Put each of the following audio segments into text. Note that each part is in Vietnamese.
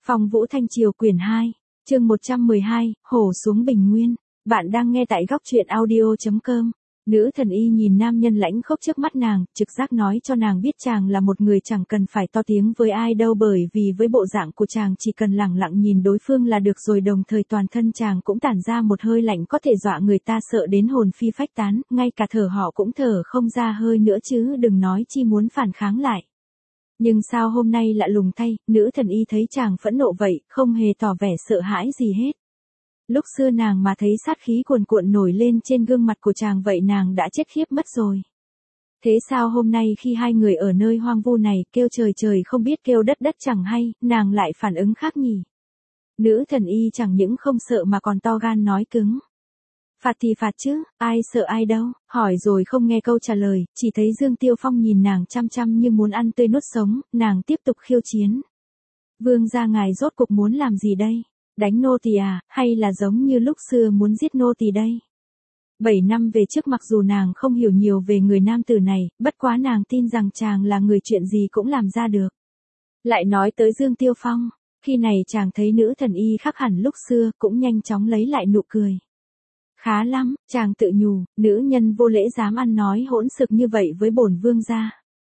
Phong Vũ Thanh Triều quyển 2, chương 112, hổ xuống bình nguyên. Bạn đang nghe tại góc truyện audio.com. Nữ thần y nhìn nam nhân lãnh khốc trước mắt nàng, trực giác nói cho nàng biết chàng là một người chẳng cần phải to tiếng với ai đâu, bởi vì với bộ dạng của chàng chỉ cần lẳng lặng nhìn đối phương là được rồi, đồng thời toàn thân chàng cũng tản ra một hơi lạnh có thể dọa người ta sợ đến hồn phi phách tán, ngay cả thở họ cũng thở không ra hơi nữa chứ đừng nói chi muốn phản kháng lại. Nhưng sao hôm nay lạ lùng thay, nữ thần y thấy chàng phẫn nộ vậy, không hề tỏ vẻ sợ hãi gì hết. Lúc xưa nàng mà thấy sát khí cuồn cuộn nổi lên trên gương mặt của chàng vậy nàng đã chết khiếp mất rồi. Thế sao hôm nay khi hai người ở nơi hoang vu này kêu trời trời không biết kêu đất đất chẳng hay, nàng lại phản ứng khác nhỉ? Nữ thần y chẳng những không sợ mà còn to gan nói cứng. Phạt thì phạt chứ, ai sợ ai đâu, hỏi rồi không nghe câu trả lời, chỉ thấy Dương Tiêu Phong nhìn nàng chăm chăm như muốn ăn tươi nuốt sống, nàng tiếp tục khiêu chiến. Vương gia ngài rốt cục muốn làm gì đây? Đánh nô tỳ à, hay là giống như lúc xưa muốn giết nô tỳ đây? 7 năm về trước mặc dù nàng không hiểu nhiều về người nam tử này, bất quá nàng tin rằng chàng là người chuyện gì cũng làm ra được. Lại nói tới Dương Tiêu Phong, khi này chàng thấy nữ thần y khác hẳn lúc xưa cũng nhanh chóng lấy lại nụ cười. Khá lắm, chàng tự nhủ, nữ nhân vô lễ dám ăn nói hỗn xực như vậy với bổn vương gia.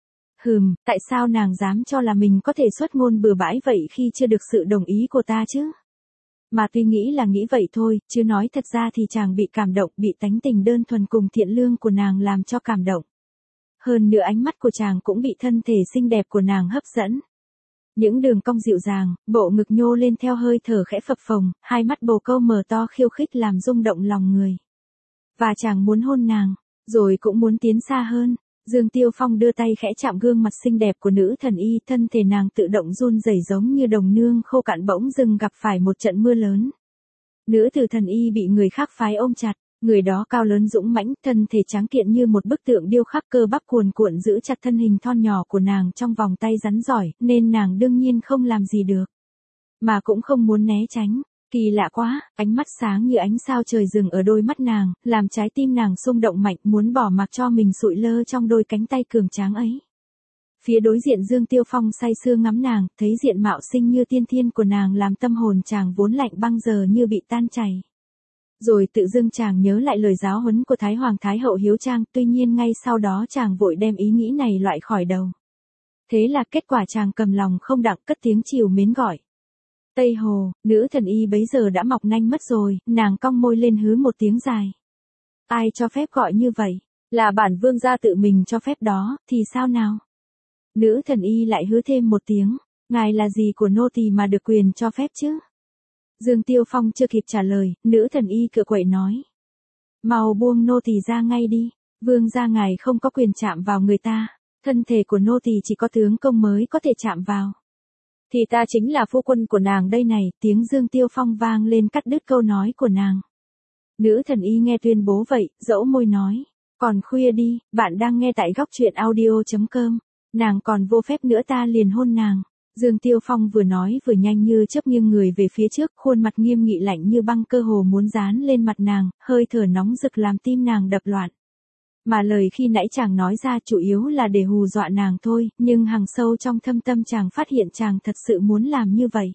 Tại sao nàng dám cho là mình có thể xuất ngôn bừa bãi vậy khi chưa được sự đồng ý của ta chứ? Mà tuy nghĩ là nghĩ vậy thôi, chứ nói thật ra thì chàng bị cảm động, bị tánh tình đơn thuần cùng thiện lương của nàng làm cho cảm động. Hơn nữa ánh mắt của chàng cũng bị thân thể xinh đẹp của nàng hấp dẫn. Những đường cong dịu dàng, bộ ngực nhô lên theo hơi thở khẽ phập phồng, hai mắt bồ câu mở to khiêu khích làm rung động lòng người. Và chàng muốn hôn nàng, rồi cũng muốn tiến xa hơn. Dương Tiêu Phong đưa tay khẽ chạm gương mặt xinh đẹp của nữ thần y, thân thể nàng tự động run rẩy giống như đồng nương khô cạn bỗng dưng gặp phải một trận mưa lớn. Nữ tử thần y bị người khác phái ôm chặt, người đó cao lớn dũng mãnh, thân thể tráng kiện như một bức tượng điêu khắc, cơ bắp cuồn cuộn giữ chặt thân hình thon nhỏ của nàng trong vòng tay rắn giỏi, nên nàng đương nhiên không làm gì được, mà cũng không muốn né tránh. Kỳ lạ quá, ánh mắt sáng như ánh sao trời dừng ở đôi mắt nàng, làm trái tim nàng xung động mạnh, muốn bỏ mặc cho mình sụi lơ trong đôi cánh tay cường tráng ấy. Phía đối diện Dương Tiêu Phong say sưa ngắm nàng, thấy diện mạo xinh như tiên thiên của nàng làm tâm hồn chàng vốn lạnh băng giờ như bị tan chảy. Rồi tự dưng chàng nhớ lại lời giáo huấn của Thái Hoàng Thái Hậu hiếu trang, tuy nhiên ngay sau đó chàng vội đem ý nghĩ này loại khỏi đầu. Thế là kết quả chàng cầm lòng không đặng cất tiếng trìu mến gọi. Tây Hồ, nữ thần y bấy giờ đã mọc nanh mất rồi, nàng cong môi lên hứ một tiếng dài. Ai cho phép gọi như vậy? Là bản vương gia tự mình cho phép đó, thì sao nào? Nữ thần y lại hứ thêm một tiếng, ngài là gì của nô tỳ mà được quyền cho phép chứ? Dương Tiêu Phong chưa kịp trả lời, nữ thần y cựa quậy nói. Mau buông nô tỳ ra ngay đi, vương gia ngài không có quyền chạm vào người ta, thân thể của nô tỳ chỉ có tướng công mới có thể chạm vào. Thì ta chính là phu quân của nàng đây này, tiếng Dương Tiêu Phong vang lên cắt đứt câu nói của nàng. Nữ thần y nghe tuyên bố vậy, dẫu môi nói, còn khuya đi, bạn đang nghe tại góc truyện audio.com, nàng còn vô phép nữa ta liền hôn nàng. Dương Tiêu Phong vừa nói vừa nhanh như chớp nghiêng người về phía trước, khuôn mặt nghiêm nghị lạnh như băng, cơ hồ muốn dán lên mặt nàng, hơi thở nóng rực làm tim nàng đập loạn. Mà lời khi nãy chàng nói ra chủ yếu là để hù dọa nàng thôi, nhưng hằng sâu trong thâm tâm chàng phát hiện chàng thật sự muốn làm như vậy.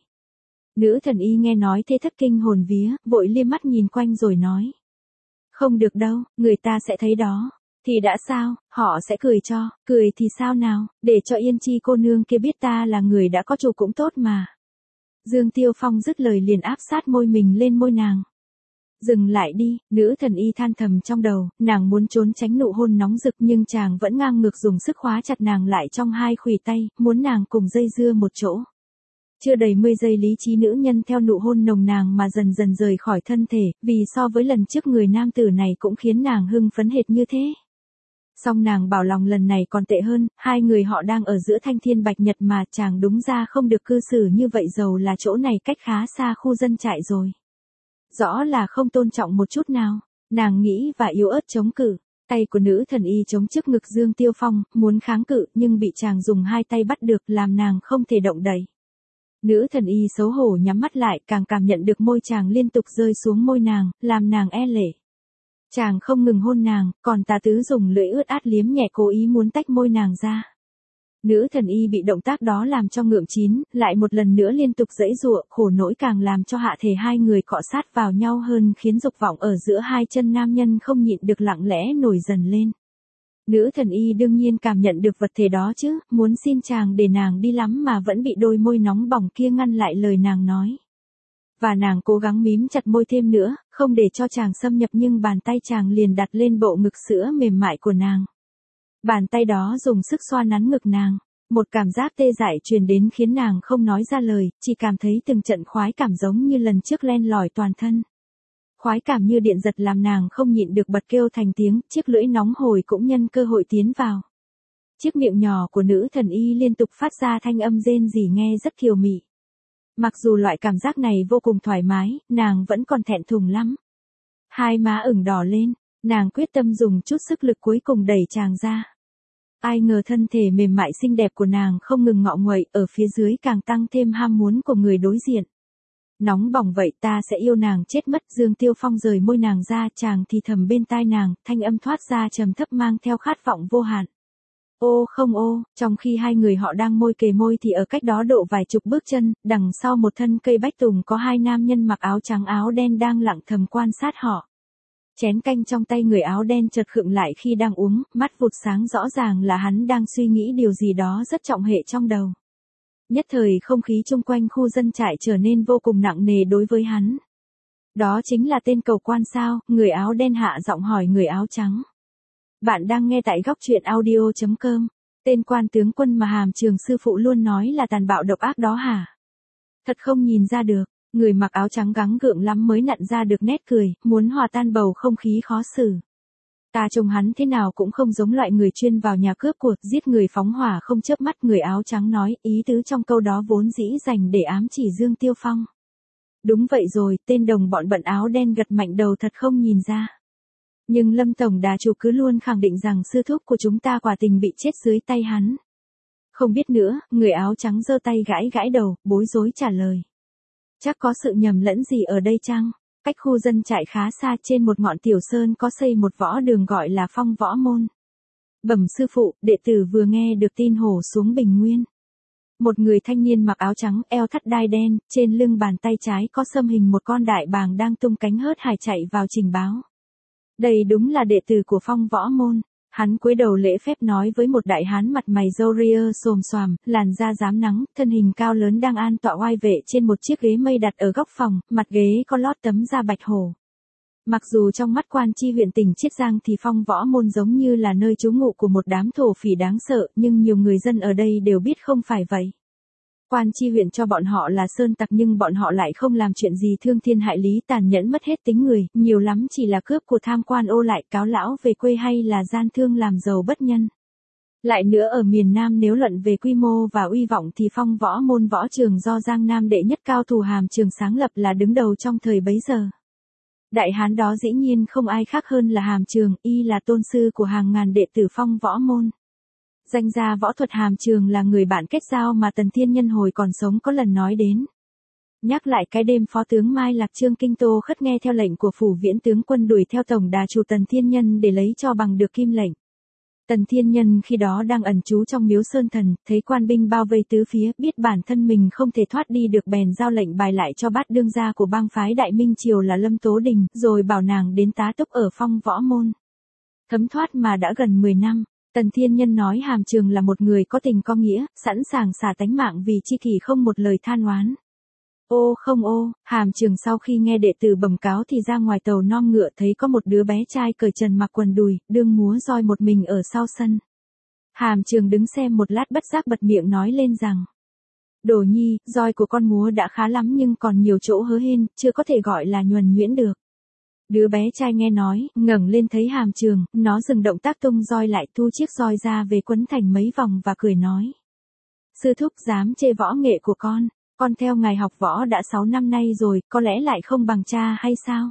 Nữ thần y nghe nói thế thất kinh hồn vía, vội liếc mắt nhìn quanh rồi nói. Không được đâu, người ta sẽ thấy đó. Thì đã sao, họ sẽ cười thì sao nào, để cho Yên Chi cô nương kia biết ta là người đã có chủ cũng tốt mà. Dương Tiêu Phong dứt lời liền áp sát môi mình lên môi nàng. Dừng lại đi, nữ thần y than thầm trong đầu, nàng muốn trốn tránh nụ hôn nóng rực nhưng chàng vẫn ngang ngược dùng sức khóa chặt nàng lại trong hai khuỷu tay, muốn nàng cùng dây dưa một chỗ. Chưa đầy 10 giây lý trí nữ nhân theo nụ hôn nồng nàng mà dần dần rời khỏi thân thể, vì so với lần trước người nam tử này cũng khiến nàng hưng phấn hệt như thế. Song nàng bảo lòng lần này còn tệ hơn, hai người họ đang ở giữa thanh thiên bạch nhật mà chàng đúng ra không được cư xử như vậy, dầu là chỗ này cách khá xa khu dân trại rồi. Rõ là không tôn trọng một chút nào, nàng nghĩ và yếu ớt chống cự. Tay của nữ thần y chống trước ngực Dương Tiêu Phong, muốn kháng cự nhưng bị chàng dùng hai tay bắt được làm nàng không thể động đậy. Nữ thần y xấu hổ nhắm mắt lại, càng cảm nhận được môi chàng liên tục rơi xuống môi nàng, làm nàng e lệ. Chàng không ngừng hôn nàng, còn tà tứ dùng lưỡi ướt át liếm nhẹ cố ý muốn tách môi nàng ra. Nữ thần y bị động tác đó làm cho ngượng chín, lại một lần nữa liên tục giãy giụa, khổ nỗi càng làm cho hạ thể hai người cọ sát vào nhau hơn, khiến dục vọng ở giữa hai chân nam nhân không nhịn được lặng lẽ nổi dần lên. Nữ thần y đương nhiên cảm nhận được vật thể đó chứ, muốn xin chàng để nàng đi lắm mà vẫn bị đôi môi nóng bỏng kia ngăn lại lời nàng nói. Và nàng cố gắng mím chặt môi thêm nữa, không để cho chàng xâm nhập, nhưng bàn tay chàng liền đặt lên bộ ngực sữa mềm mại của nàng. Bàn tay đó dùng sức xoa nắn ngực nàng. Một cảm giác tê dại truyền đến khiến nàng không nói ra lời, chỉ cảm thấy từng trận khoái cảm giống như lần trước len lỏi toàn thân. Khoái cảm như điện giật làm nàng không nhịn được bật kêu thành tiếng, chiếc lưỡi nóng hổi cũng nhân cơ hội tiến vào. Chiếc miệng nhỏ của nữ thần y liên tục phát ra thanh âm rên rỉ nghe rất kiều mị. Mặc dù loại cảm giác này vô cùng thoải mái, nàng vẫn còn thẹn thùng lắm. Hai má ửng đỏ lên, nàng quyết tâm dùng chút sức lực cuối cùng đẩy chàng ra. Ai ngờ thân thể mềm mại xinh đẹp của nàng không ngừng ngọ nguậy, ở phía dưới càng tăng thêm ham muốn của người đối diện. Nóng bỏng vậy, ta sẽ yêu nàng chết mất. Dương Tiêu Phong rời môi nàng ra, chàng thì thầm bên tai nàng, thanh âm thoát ra trầm thấp mang theo khát vọng vô hạn. Ô không ô, trong khi hai người họ đang môi kề môi thì ở cách đó độ vài chục bước chân, đằng sau một thân cây bách tùng có hai nam nhân mặc áo trắng áo đen đang lặng thầm quan sát họ. Chén canh trong tay người áo đen chợt khựng lại khi đang uống, mắt vụt sáng, rõ ràng là hắn đang suy nghĩ điều gì đó rất trọng hệ trong đầu. Nhất thời không khí chung quanh khu dân trại trở nên vô cùng nặng nề đối với hắn. Đó chính là tên cầu quan sao? Người áo đen hạ giọng hỏi người áo trắng. Bạn đang nghe tại góc truyện audio.com. Tên quan tướng quân mà Hàm Trường sư phụ luôn nói là tàn bạo độc ác đó hả? Thật không nhìn ra được. Người mặc áo trắng gắng gượng lắm mới nặn ra được nét cười, muốn hòa tan bầu không khí khó xử. Ta trông hắn thế nào cũng không giống loại người chuyên vào nhà cướp của, giết người phóng hỏa không chớp mắt. Người áo trắng nói, ý tứ trong câu đó vốn dĩ dành để ám chỉ Dương Tiêu Phong. Đúng vậy rồi, tên đồng bọn bận áo đen gật mạnh đầu, thật không nhìn ra. Nhưng Lâm Tổng Đà chủ cứ luôn khẳng định rằng sư thúc của chúng ta quả tình bị chết dưới tay hắn. Không biết nữa, người áo trắng giơ tay gãi gãi đầu, bối rối trả lời. Chắc có sự nhầm lẫn gì ở đây chăng? Cách khu dân trại khá xa, trên một ngọn tiểu sơn có xây một võ đường gọi là Phong Võ Môn. Bẩm sư phụ, đệ tử vừa nghe được tin hổ xuống Bình Nguyên. Một người thanh niên mặc áo trắng, eo thắt đai đen, trên lưng bàn tay trái có xâm hình một con đại bàng đang tung cánh hớt hải chạy vào trình báo. Đây đúng là đệ tử của Phong Võ Môn. Hắn cúi đầu lễ phép nói với một đại hán mặt mày râu ria xồm xoàm, làn da rám nắng, thân hình cao lớn đang an tọa oai vệ trên một chiếc ghế mây đặt ở góc phòng, mặt ghế có lót tấm da bạch hổ. Mặc dù trong mắt quan chi huyện tỉnh Chiết Giang thì Phong Võ Môn giống như là nơi trú ngụ của một đám thổ phỉ đáng sợ, nhưng nhiều người dân ở đây đều biết không phải vậy. Quan chi huyện cho bọn họ là sơn tặc, nhưng bọn họ lại không làm chuyện gì thương thiên hại lý, tàn nhẫn mất hết tính người, nhiều lắm chỉ là cướp của tham quan ô lại, cáo lão về quê, hay là gian thương làm giàu bất nhân. Lại nữa ở miền Nam, nếu luận về quy mô và uy vọng thì Phong Võ Môn võ trường do Giang Nam đệ nhất cao thủ Hàm Trường sáng lập là đứng đầu trong thời bấy giờ. Đại hán đó dĩ nhiên không ai khác hơn là Hàm Trường, y là tôn sư của hàng ngàn đệ tử Phong Võ Môn. Danh gia võ thuật Hàm Trường là người bạn kết giao mà Tần Thiên Nhân hồi còn sống có lần nói đến. Nhắc lại cái đêm Phó tướng Mai Lạc Trương Kinh Tô khất nghe theo lệnh của Phủ Viễn tướng quân đuổi theo Tổng Đà chủ Tần Thiên Nhân để lấy cho bằng được kim lệnh. Tần Thiên Nhân khi đó đang ẩn trú trong miếu Sơn Thần, thấy quan binh bao vây tứ phía, biết bản thân mình không thể thoát đi được, bèn giao lệnh bài lại cho bát đương gia của bang phái Đại Minh Triều là Lâm Tố Đình, rồi bảo nàng đến tá túc ở Phong Võ Môn. Thấm thoát mà đã gần 10 năm. Tần Thiên Nhân nói Hàm Trường là một người có tình có nghĩa, sẵn sàng xả tánh mạng vì chi kỷ, không một lời than oán. Ô không ô, Hàm Trường sau khi nghe đệ tử bẩm cáo thì ra ngoài tàu nom ngựa, thấy có một đứa bé trai cởi trần mặc quần đùi, đương múa roi một mình ở sau sân. Hàm Trường đứng xem một lát bất giác bật miệng nói lên rằng: Đồ nhi, roi của con múa đã khá lắm nhưng còn nhiều chỗ hớ hên, chưa có thể gọi là nhuần nhuyễn được. Đứa bé trai nghe nói, ngẩng lên thấy Hàm Trường, nó dừng động tác tung roi lại, thu chiếc roi ra về quấn thành mấy vòng và cười nói: Sư thúc dám chê võ nghệ của con theo ngài học võ đã 6 năm nay rồi, có lẽ lại không bằng cha hay sao?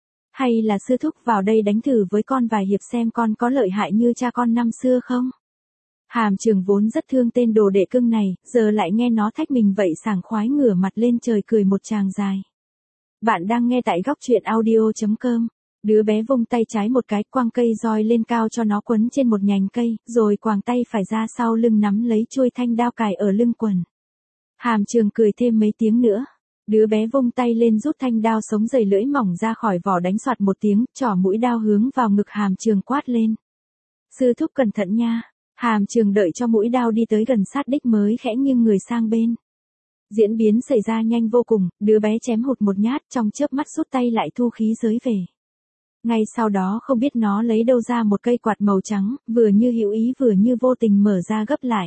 Hay là sư thúc vào đây đánh thử với con vài hiệp xem con có lợi hại như cha con năm xưa không? Hàm Trường vốn rất thương tên đồ đệ cưng này, giờ lại nghe nó thách mình vậy sảng khoái ngửa mặt lên trời cười một tràng dài. Bạn đang nghe tại góc truyện audio.com. Đứa bé vung tay trái một cái, quăng cây roi lên cao cho nó quấn trên một nhành cây, rồi quàng tay phải ra sau lưng nắm lấy chuôi thanh đao cài ở lưng quần. Hàm Trường cười thêm mấy tiếng nữa. Đứa bé vung tay lên rút thanh đao sống dày lưỡi mỏng ra khỏi vỏ đánh soạt một tiếng, trỏ mũi đao hướng vào ngực Hàm Trường quát lên. Sư thúc cẩn thận nha. Hàm Trường đợi cho mũi đao đi tới gần sát đích mới khẽ nghiêng người sang bên. Diễn biến xảy ra nhanh vô cùng, đứa bé chém hụt một nhát, trong chớp mắt rút tay lại thu khí giới về. Ngay sau đó không biết nó lấy đâu ra một cây quạt màu trắng, vừa như hữu ý vừa như vô tình mở ra gấp lại.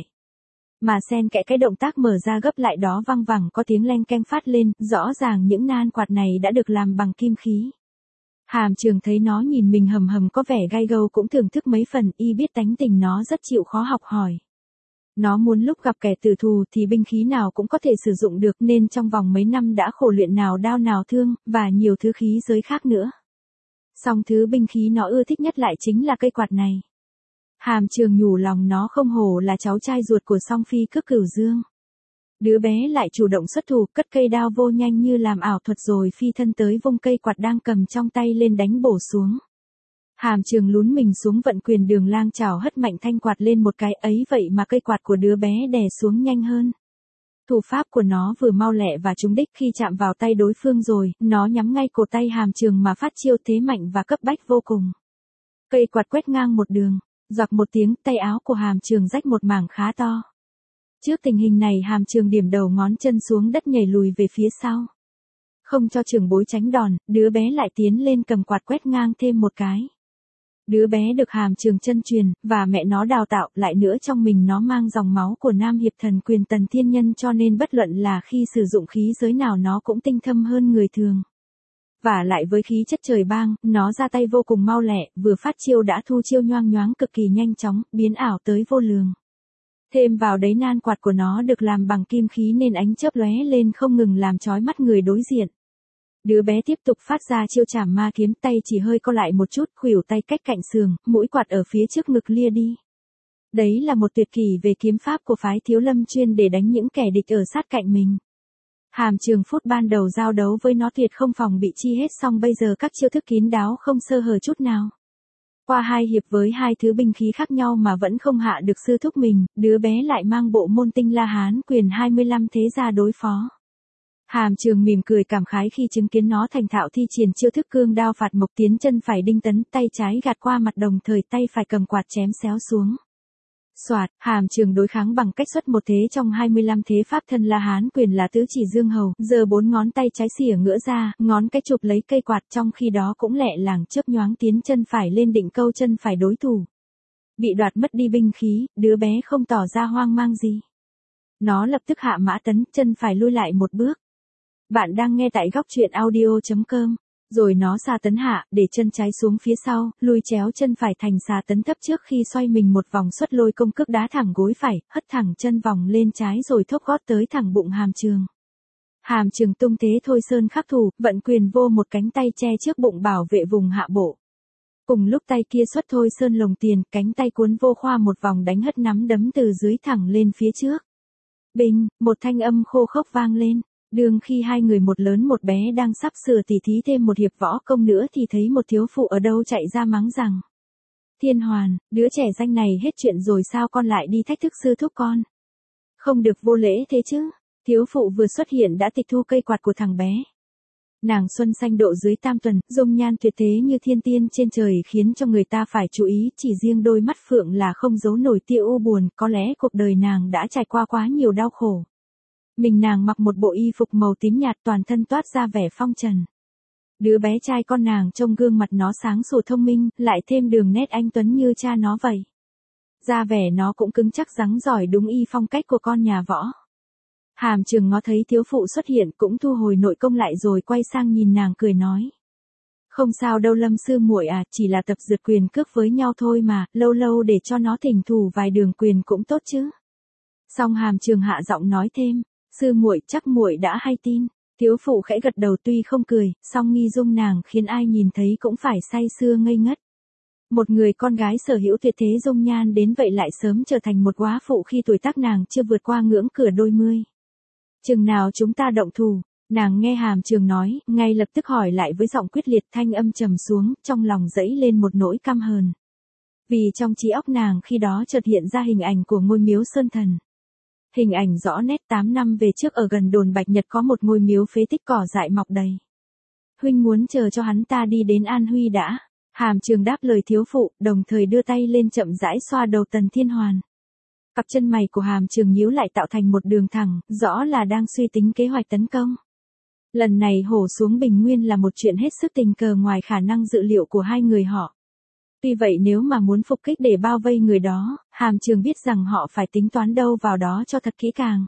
Mà xen kẽ cái động tác mở ra gấp lại đó văng vẳng có tiếng leng keng phát lên, rõ ràng những nan quạt này đã được làm bằng kim khí. Hàm Trường thấy nó nhìn mình hầm hầm có vẻ gai gâu cũng thưởng thức mấy phần, y biết tánh tình nó rất chịu khó học hỏi. Nó muốn lúc gặp kẻ tử thù thì binh khí nào cũng có thể sử dụng được nên trong vòng mấy năm đã khổ luyện nào đao nào thương, và nhiều thứ khí giới khác nữa. Song thứ binh khí nó ưa thích nhất lại chính là cây quạt này. Hàm Trường nhủ lòng nó không hổ là cháu trai ruột của Song Phi Cước Cửu Dương. Đứa bé lại chủ động xuất thủ, cất cây đao vô nhanh như làm ảo thuật rồi phi thân tới vung cây quạt đang cầm trong tay lên đánh bổ xuống. Hàm Trường lún mình xuống vận quyền Đường Lang chảo hất mạnh thanh quạt lên một cái, ấy vậy mà cây quạt của đứa bé đè xuống nhanh hơn. Thủ pháp của nó vừa mau lẹ và trúng đích, khi chạm vào tay đối phương rồi, nó nhắm ngay cổ tay Hàm Trường mà phát chiêu thế mạnh và cấp bách vô cùng. Cây quạt quét ngang một đường, giặc một tiếng, tay áo của Hàm Trường rách một mảng khá to. Trước tình hình này Hàm Trường điểm đầu ngón chân xuống đất nhảy lùi về phía sau. Không cho trưởng bối tránh đòn, đứa bé lại tiến lên cầm quạt quét ngang thêm một cái. Đứa bé được Hàm Trường chân truyền, và mẹ nó đào tạo, lại nữa trong mình nó mang dòng máu của Nam Hiệp Thần Quyền Tần Thiên Nhân, cho nên bất luận là khi sử dụng khí giới nào nó cũng tinh thâm hơn người thường. Và lại với khí chất trời bang, nó ra tay vô cùng mau lẹ, vừa phát chiêu đã thu chiêu nhoang nhoáng cực kỳ nhanh chóng, biến ảo tới vô lường. Thêm vào đấy nan quạt của nó được làm bằng kim khí nên ánh chớp lóe lên không ngừng làm chói mắt người đối diện. Đứa bé tiếp tục phát ra chiêu trảm ma kiếm, tay chỉ hơi co lại một chút, khuỷu tay cách cạnh sườn, mũi quạt ở phía trước ngực lia đi. Đấy là một tuyệt kỹ về kiếm pháp của phái Thiếu Lâm chuyên để đánh những kẻ địch ở sát cạnh mình. Hàm Trường phút ban đầu giao đấu với nó tuyệt không phòng bị chi hết, song bây giờ các chiêu thức kín đáo không sơ hở chút nào. Qua 2 hiệp với 2 thứ binh khí khác nhau mà vẫn không hạ được sư thúc mình, đứa bé lại mang bộ môn Tinh La Hán quyền 25 thế ra đối phó. Hàm Trường mỉm cười cảm khái khi chứng kiến nó thành thạo thi triển chiêu thức cương đao phạt mộc, tiến chân phải đinh tấn, tay trái gạt qua mặt đồng thời tay phải cầm quạt chém xéo xuống. Soạt, Hàm Trường đối kháng bằng cách xuất một thế trong 25 thế pháp Thân La Hán quyền là tứ chỉ dương hầu, giơ 4 ngón tay trái xỉa ngửa ra, ngón cái chụp lấy cây quạt, trong khi đó cũng lẹ làng chớp nhoáng tiến chân phải lên định câu chân phải đối thủ. Bị đoạt mất đi binh khí, đứa bé không tỏ ra hoang mang gì. Nó lập tức hạ mã tấn, chân phải lui lại một bước. Bạn đang nghe tại góc truyện audio.com. Rồi nó xà tấn hạ, để chân trái xuống phía sau, lùi chéo chân phải thành xà tấn thấp trước khi xoay mình một vòng xuất lôi công cước đá thẳng gối phải, hất thẳng chân vòng lên trái rồi thốc gót tới thẳng bụng Hàm Trường. Hàm Trường tung thế thôi sơn khắc thủ, vận quyền vô một cánh tay che trước bụng bảo vệ vùng hạ bộ. Cùng lúc tay kia xuất thôi sơn lồng tiền, cánh tay cuốn vô khoa một vòng đánh hất nắm đấm từ dưới thẳng lên phía trước. Binh, một thanh âm khô khốc vang lên. Đương khi hai người một lớn một bé đang sắp sửa tỉ thí thêm một hiệp võ công nữa thì thấy một thiếu phụ ở đâu chạy ra mắng rằng: Thiên Hoàn, đứa trẻ danh này hết chuyện rồi sao con lại đi thách thức sư thúc con? Không được vô lễ thế chứ. Thiếu phụ vừa xuất hiện đã tịch thu cây quạt của thằng bé. Nàng xuân xanh độ dưới tam tuần, dung nhan tuyệt thế như thiên tiên trên trời khiến cho người ta phải chú ý, chỉ riêng đôi mắt phượng là không giấu nổi tia u buồn, có lẽ cuộc đời nàng đã trải qua quá nhiều đau khổ. Mình nàng mặc một bộ y phục màu tím nhạt, toàn thân toát ra vẻ phong trần. Đứa bé trai con nàng trông gương mặt nó sáng sủa thông minh, lại thêm đường nét anh tuấn như cha nó vậy. Da vẻ nó cũng cứng chắc rắn giỏi đúng y phong cách của con nhà võ. Hàm Trường ngó thấy thiếu phụ xuất hiện cũng thu hồi nội công lại rồi quay sang nhìn nàng cười nói: Không sao đâu Lâm sư muội à, chỉ là tập dượt quyền cước với nhau thôi mà, lâu lâu để cho nó thỉnh thủ vài đường quyền cũng tốt chứ. Xong Hàm Trường hạ giọng nói thêm: Sư muội chắc muội đã hay tin. Thiếu phụ khẽ gật đầu tuy không cười, song nghi dung nàng khiến ai nhìn thấy cũng phải say sưa ngây ngất. Một người con gái sở hữu tuyệt thế dung nhan đến vậy lại sớm trở thành một góa phụ khi tuổi tác nàng chưa vượt qua ngưỡng cửa đôi mươi. Chừng nào chúng ta động thủ, Nàng nghe Hàm Trường nói, ngay lập tức hỏi lại với giọng quyết liệt, thanh âm trầm xuống, trong lòng dẫy lên một nỗi căm hờn. Vì trong trí óc nàng khi đó chợt hiện ra hình ảnh của ngôi miếu Sơn Thần. Hình ảnh rõ nét 8 năm về trước ở gần đồn Bạch Nhật có một ngôi miếu phế tích cỏ dại mọc đầy. Huynh muốn chờ cho hắn ta đi đến An Huy đã. Hàm Trường đáp lời thiếu phụ, đồng thời đưa tay lên chậm rãi xoa đầu Tần Thiên Hoàn. Cặp chân mày của Hàm Trường nhíu lại tạo thành một đường thẳng, rõ là đang suy tính kế hoạch tấn công. Lần này hổ xuống Bình Nguyên là một chuyện hết sức tình cờ ngoài khả năng dự liệu của hai người họ. Tuy vậy nếu mà muốn phục kích để bao vây người đó, Hàm Trường biết rằng họ phải tính toán đâu vào đó cho thật kỹ càng.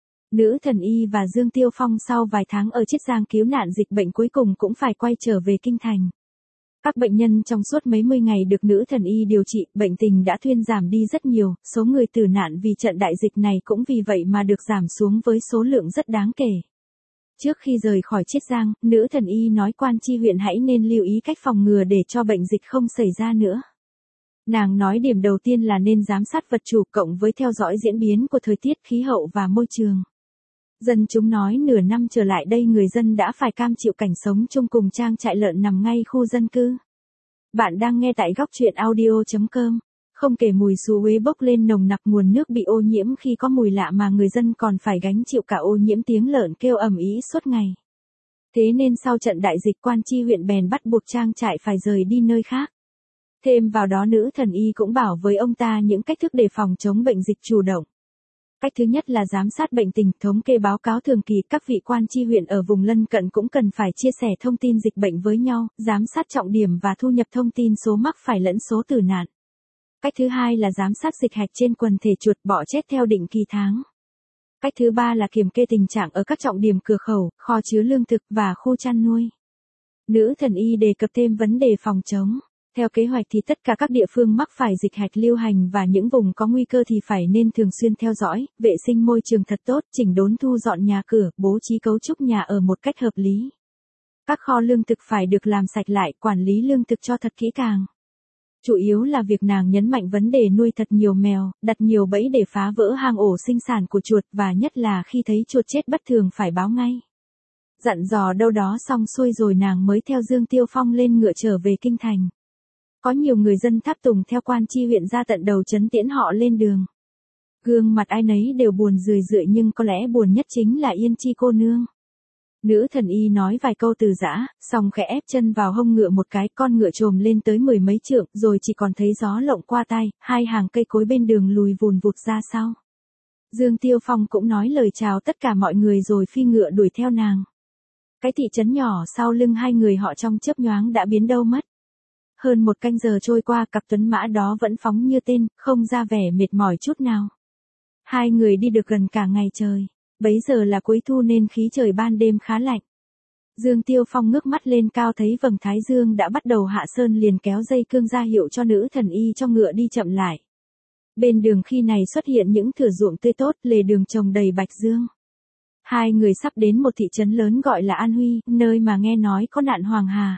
Nữ thần y và Dương Tiêu Phong sau vài tháng ở Chiết Giang cứu nạn dịch bệnh cuối cùng cũng phải quay trở về kinh thành. Các bệnh nhân trong suốt mấy mươi ngày được nữ thần y điều trị, bệnh tình đã thuyên giảm đi rất nhiều, số người tử nạn vì trận đại dịch này cũng vì vậy mà được giảm xuống với số lượng rất đáng kể. Trước khi rời khỏi Chiết Giang, nữ thần y nói quan chi huyện hãy nên lưu ý cách phòng ngừa để cho bệnh dịch không xảy ra nữa. Nàng nói điểm đầu tiên là nên giám sát vật chủ cộng với theo dõi diễn biến của thời tiết, khí hậu và môi trường. Dân chúng nói nửa năm trở lại đây người dân đã phải cam chịu cảnh sống chung cùng trang trại lợn nằm ngay khu dân cư. Bạn đang nghe tại góc truyện audio.com. Không kể mùi xú uế bốc lên nồng nặc, nguồn nước bị ô nhiễm khi có mùi lạ mà người dân còn phải gánh chịu cả ô nhiễm tiếng lợn kêu ầm ĩ suốt ngày. Thế nên sau trận đại dịch quan chi huyện bèn bắt buộc trang trại phải rời đi nơi khác. Thêm vào đó nữ thần y cũng bảo với ông ta những cách thức để phòng chống bệnh dịch chủ động. Cách thứ nhất là giám sát bệnh tình, thống kê báo cáo thường kỳ, các vị quan chi huyện ở vùng lân cận cũng cần phải chia sẻ thông tin dịch bệnh với nhau, giám sát trọng điểm và thu nhập thông tin số mắc phải lẫn số tử nạn. Cách thứ hai là giám sát dịch hạch trên quần thể chuột bọ chết theo định kỳ tháng. Cách thứ ba là kiểm kê tình trạng ở các trọng điểm cửa khẩu, kho chứa lương thực và khu chăn nuôi. Nữ thần y đề cập thêm vấn đề phòng chống. Theo kế hoạch thì tất cả các địa phương mắc phải dịch hạch lưu hành và những vùng có nguy cơ thì phải nên thường xuyên theo dõi, vệ sinh môi trường thật tốt, chỉnh đốn thu dọn nhà cửa, bố trí cấu trúc nhà ở một cách hợp lý. Các kho lương thực phải được làm sạch lại, quản lý lương thực cho thật kỹ càng. Chủ yếu là việc nàng nhấn mạnh vấn đề nuôi thật nhiều mèo, đặt nhiều bẫy để phá vỡ hang ổ sinh sản của chuột và nhất là khi thấy chuột chết bất thường phải báo ngay. Dặn dò đâu đó xong xuôi rồi nàng mới theo Dương Tiêu Phong lên ngựa trở về kinh thành. Có nhiều người dân tháp tùng theo quan chi huyện ra tận đầu trấn tiễn họ lên đường. Gương mặt ai nấy đều buồn rười rượi nhưng có lẽ buồn nhất chính là Yên Chi cô nương. Nữ thần y nói vài câu từ giã, xong khẽ ép chân vào hông ngựa một cái, con ngựa trồm lên tới 10 mấy trượng, rồi chỉ còn thấy gió lộng qua tai, hai hàng cây cối bên đường lùi vùn vụt ra sau. Dương Tiêu Phong cũng nói lời chào tất cả mọi người rồi phi ngựa đuổi theo nàng. Cái thị trấn nhỏ sau lưng hai người họ trong chớp nhoáng đã biến đâu mất. Hơn một canh giờ trôi qua, cặp tuấn mã đó vẫn phóng như tên, không ra vẻ mệt mỏi chút nào. Hai người đi được gần cả ngày trời. Bấy giờ là cuối thu nên khí trời ban đêm khá lạnh. Dương Tiêu Phong ngước mắt lên cao thấy vầng thái dương đã bắt đầu hạ sơn, liền kéo dây cương ra hiệu cho nữ thần y cho ngựa đi chậm lại. Bên đường khi này xuất hiện những thửa ruộng tươi tốt, lề đường trồng đầy bạch dương. Hai người sắp đến một thị trấn lớn gọi là An Huy, nơi mà nghe nói có nạn Hoàng Hà.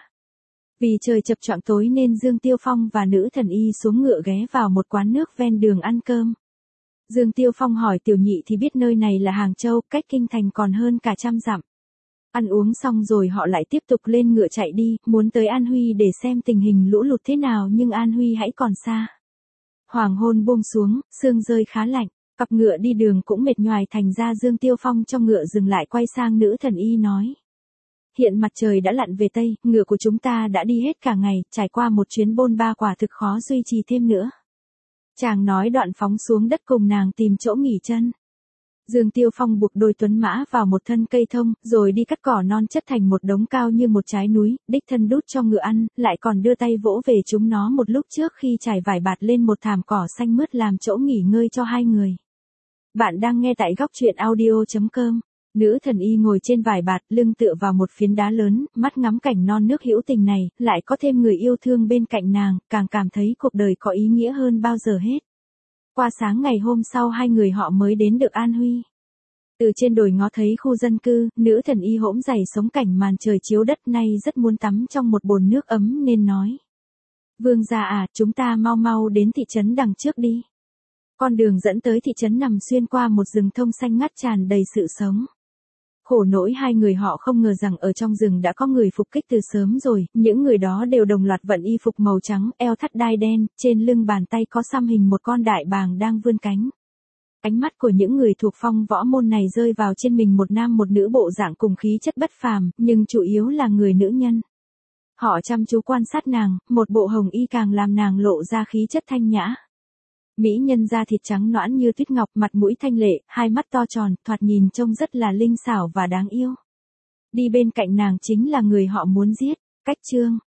Vì trời chập choạng tối nên Dương Tiêu Phong và nữ thần y xuống ngựa ghé vào một quán nước ven đường ăn cơm. Dương Tiêu Phong hỏi tiểu nhị thì biết nơi này là Hàng Châu, cách kinh thành còn hơn cả 100 dặm. Ăn uống xong rồi họ lại tiếp tục lên ngựa chạy đi, muốn tới An Huy để xem tình hình lũ lụt thế nào nhưng An Huy hãy còn xa. Hoàng hôn buông xuống, sương rơi khá lạnh, cặp ngựa đi đường cũng mệt nhoài, thành ra Dương Tiêu Phong trong ngựa dừng lại quay sang nữ thần y nói. Hiện mặt trời đã lặn về Tây, ngựa của chúng ta đã đi hết cả ngày, trải qua một chuyến bôn ba quả thực khó duy trì thêm nữa. Chàng nói đoạn phóng xuống đất cùng nàng tìm chỗ nghỉ chân. Dương Tiêu Phong buộc đôi tuấn mã vào một thân cây thông, rồi đi cắt cỏ non chất thành một đống cao như một trái núi, đích thân đút cho ngựa ăn, lại còn đưa tay vỗ về chúng nó một lúc trước khi trải vải bạt lên một thảm cỏ xanh mướt làm chỗ nghỉ ngơi cho hai người. Bạn đang nghe tại góc truyện audio.com. Nữ thần y ngồi trên vải bạt, lưng tựa vào một phiến đá lớn, mắt ngắm cảnh non nước hữu tình này, lại có thêm người yêu thương bên cạnh nàng, càng cảm thấy cuộc đời có ý nghĩa hơn bao giờ hết. Qua sáng ngày hôm sau hai người họ mới đến được An Huy. Từ trên đồi ngó thấy khu dân cư, nữ thần y hỗn giày sống cảnh màn trời chiếu đất, nay rất muốn tắm trong một bồn nước ấm nên nói. Vương gia à, chúng ta mau mau đến thị trấn đằng trước đi. Con đường dẫn tới thị trấn nằm xuyên qua một rừng thông xanh ngắt tràn đầy sự sống. Khổ nỗi hai người họ không ngờ rằng ở trong rừng đã có người phục kích từ sớm rồi, những người đó đều đồng loạt vận y phục màu trắng, eo thắt đai đen, trên lưng bàn tay có xăm hình một con đại bàng đang vươn cánh. Ánh mắt của những người thuộc phong võ môn này rơi vào trên mình một nam một nữ bộ dạng cùng khí chất bất phàm, nhưng chủ yếu là người nữ nhân. Họ chăm chú quan sát nàng, một bộ hồng y càng làm nàng lộ ra khí chất thanh nhã. Mỹ nhân da thịt trắng nõn như tuyết ngọc, mặt mũi thanh lệ, hai mắt to tròn, thoạt nhìn trông rất là linh xảo và đáng yêu. Đi bên cạnh nàng chính là người họ muốn giết. Cách chương